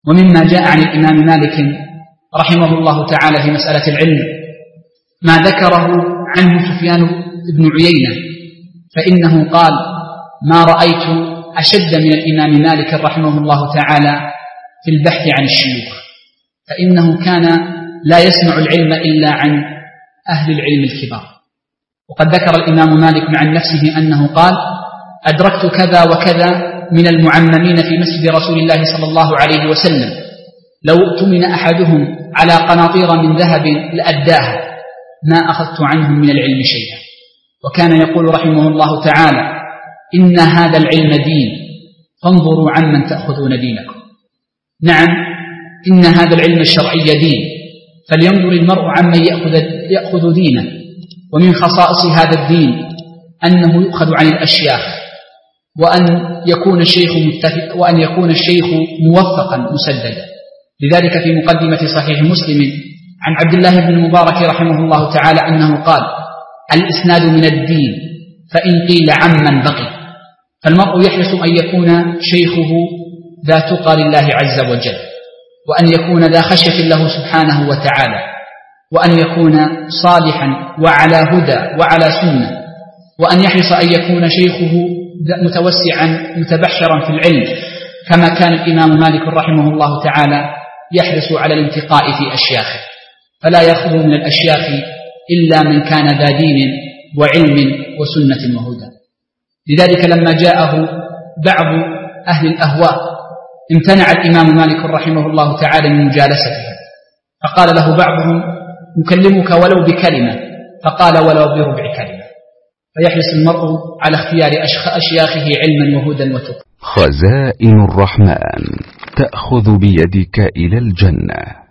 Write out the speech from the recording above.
ومما جاء عن الإمام مالك رحمه الله تعالى في مسألة العلم ما ذكره عنه سفيان بن عيينة، فإنه قال: ما رأيت أشد من الإمام مالك رحمه الله تعالى في البحث عن الشيوخ، فإنه كان لا يسمع العلم إلا عن أهل العلم الكبار. وقد ذكر الإمام مالك عن نفسه أنه قال: أدركت كذا وكذا من المعممين في مسجد رسول الله صلى الله عليه وسلم، لو اؤتمن أحدهم على قناطير من ذهب لأداها، ما أخذت عنهم من العلم شيئا. وكان يقول رحمه الله تعالى: إن هذا العلم دين، فانظروا عمن تأخذون دينكم. نعم، إن هذا العلم الشرعي دين، فلينظر المرء عمن يأخذ دينه. ومن خصائص هذا الدين أنه يؤخذ عن الأشياخ، وأن يكون الشيخ موفقا مسددا. لذلك في مقدمة صحيح مسلم عن عبد الله بن المبارك رحمه الله تعالى أنه قال: الإسناد من الدين، فإن قيل عمن بقي. فالمرء يحرص أن يكون شيخه ذا تقى لله عز وجل، وأن يكون ذا خشية له سبحانه وتعالى، وأن يكون صالحا وعلى هدى وعلى سنة، وأن يحرص أن يكون شيخه متوسعا متبحرا في العلم، كما كان الإمام مالك رحمه الله تعالى يحرص على الانتقاء في أشياخه، فلا يأخذ من الأشياخ إلا من كان ذا دين وعلم وسنة وهدى. لذلك لما جاءه بعض أهل الأهواء امتنع الإمام مالك رحمه الله تعالى من مجالستهم، فقال له بعضهم: نكلمك ولو بكلمة، فقال: ولو بربع كلمة. فيحرص المرء على اختيار أشياخه علما وهدى وتقى. خزائن الرحمن تأخذ بيدك إلى الجنة.